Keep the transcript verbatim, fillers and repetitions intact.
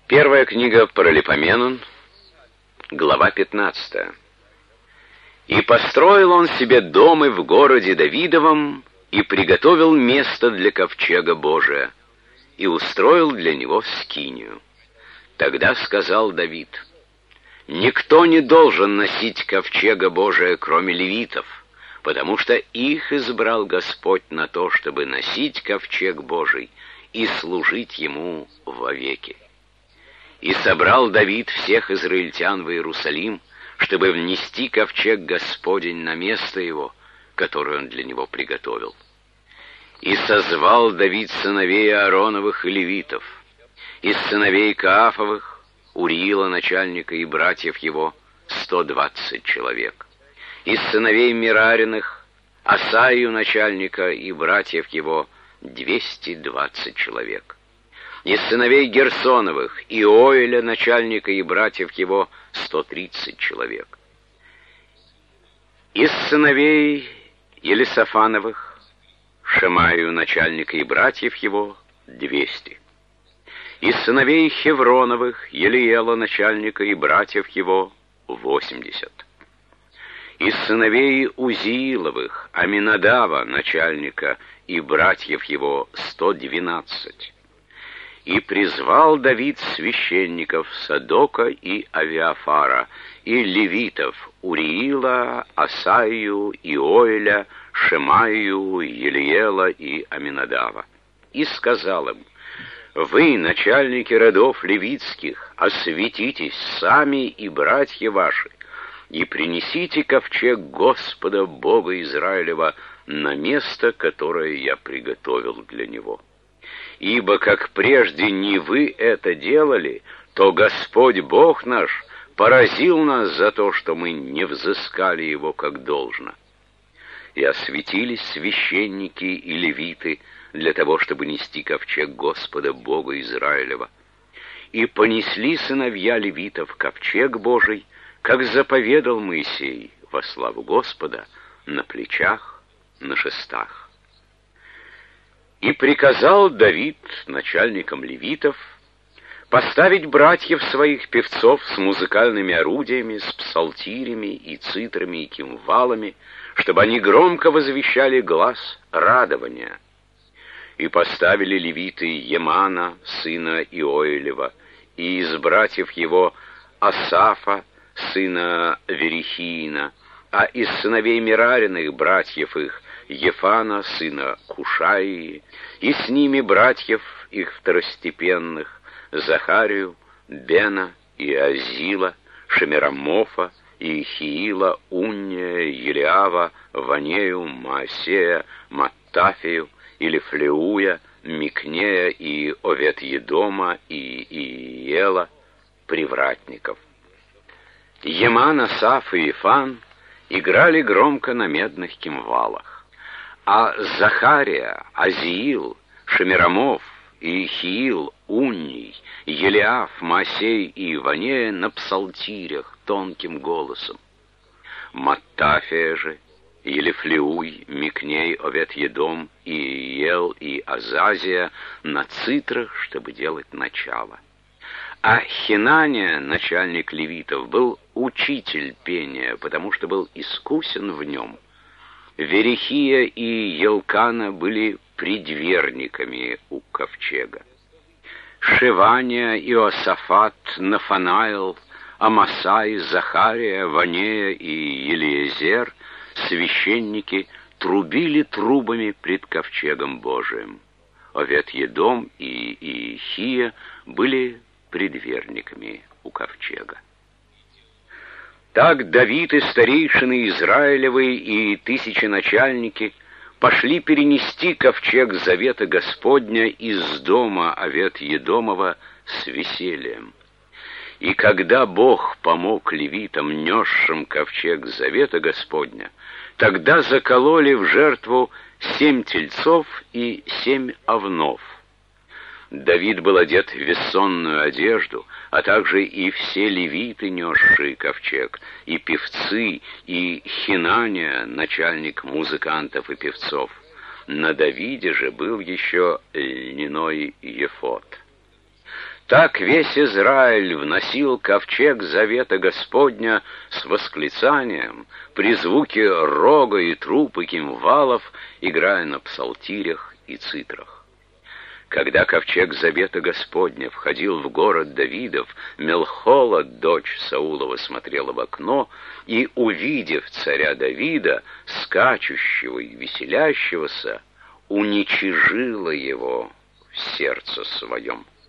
Первая книга Паралипоменон, глава пятнадцатая. «И построил он себе домы в городе Давидовом, и приготовил место для ковчега Божия, и устроил для него скинию. Тогда сказал Давид: никто не должен носить ковчега Божия, кроме левитов, потому что их избрал Господь на то, чтобы носить ковчег Божий и служить ему вовеки. И собрал Давид всех израильтян в Иерусалим, чтобы внести ковчег Господень на место его, которое он для него приготовил. И созвал Давид сыновей Аароновых и левитов, из сыновей Каафовых, Уриила начальника и братьев его, сто двадцать человек, из сыновей Мерариных, Асаию начальника и братьев его, двести двадцать человек, из сыновей Герсоновых, Иоэля начальника и братьев его, сто тридцать человек, из сыновей Елисафановых, Шемаю начальника и братьев его, двести, из сыновей Хевроновых, Елиела начальника и братьев его, восемьдесят, из сыновей Узииловых, Аминадава начальника и братьев его, сто двенадцать. И призвал Давид священников Садока и Авиафара, и левитов Уриила, Асаию, Иоэля, Шемаю, Елиела и Аминадава. И сказал им: вы, начальники родов левитских, осветитесь сами и братья ваши, и принесите ковчег Господа Бога Израилева на место, которое я приготовил для него. Ибо как прежде не вы это делали, то Господь Бог наш поразил нас за то, что мы не взыскали его как должно. И осветились священники и левиты для того, чтобы нести ковчег Господа Бога Израилева. И понесли сыновья левитов ковчег Божий, как заповедал Моисей, во славу Господа, на плечах, на шестах. И приказал Давид начальникам левитов поставить братьев своих певцов с музыкальными орудиями, с псалтирями и цитрами и кимвалами, чтобы они громко возвещали глас радования. И поставили левиты Емана, сына Иоэлева, и из братьев его Асафа, сына Верихиина, а из сыновей Мерариных братьев их Ефана, сына Кушаии, и с ними братьев их второстепенных Захарию, Бена и Азила, Шемирамофа, и Хиила, Унния, Елиава, Ванею, Маасея, Маттафию, Илифлеуя, Микнея и Овет-Едома и Иела, привратников. Еман, Асаф и Ифан играли громко на медных кимвалах, а Захария, Азиил, Шемирамов, Иехиил, Унний, Елиаф, Маасей и Ванея на псалтирях тонким голосом. Маттафия же, Елифлеуй, Микней, Овет-Едом, Иел и Азазия на цитрах, чтобы делать начало. А Хинания, начальник левитов, был учитель пения, потому что был искусен в нем. Верихия и Елкана были предверниками у ковчега. Шевания, Иосафат, Нафанаил, Амасай, Захария, Ванея и Елиезер, священники, трубили трубами пред ковчегом Божиим. Овет-Едом и Иехия были предверниками у ковчега. Так Давид и старейшины Израилевы и тысяченачальники пошли перенести ковчег завета Господня из дома Овет-Едомова с весельем. И когда Бог помог левитам, несшим ковчег завета Господня, тогда закололи в жертву семь тельцов и семь овнов. Давид был одет в вессонную одежду, а также и все левиты, несшие ковчег, и певцы, и Хинания, начальник музыкантов и певцов. На Давиде же был еще льняной ефод. Так весь Израиль вносил ковчег завета Господня с восклицанием, при звуке рога и труб и кимвалов, играя на псалтирях и цитрах. Когда ковчег завета Господня входил в город Давидов, Мелхола, дочь Саулова, смотрела в окно и, увидев царя Давида, скачущего и веселящегося, уничижила его в сердце своем.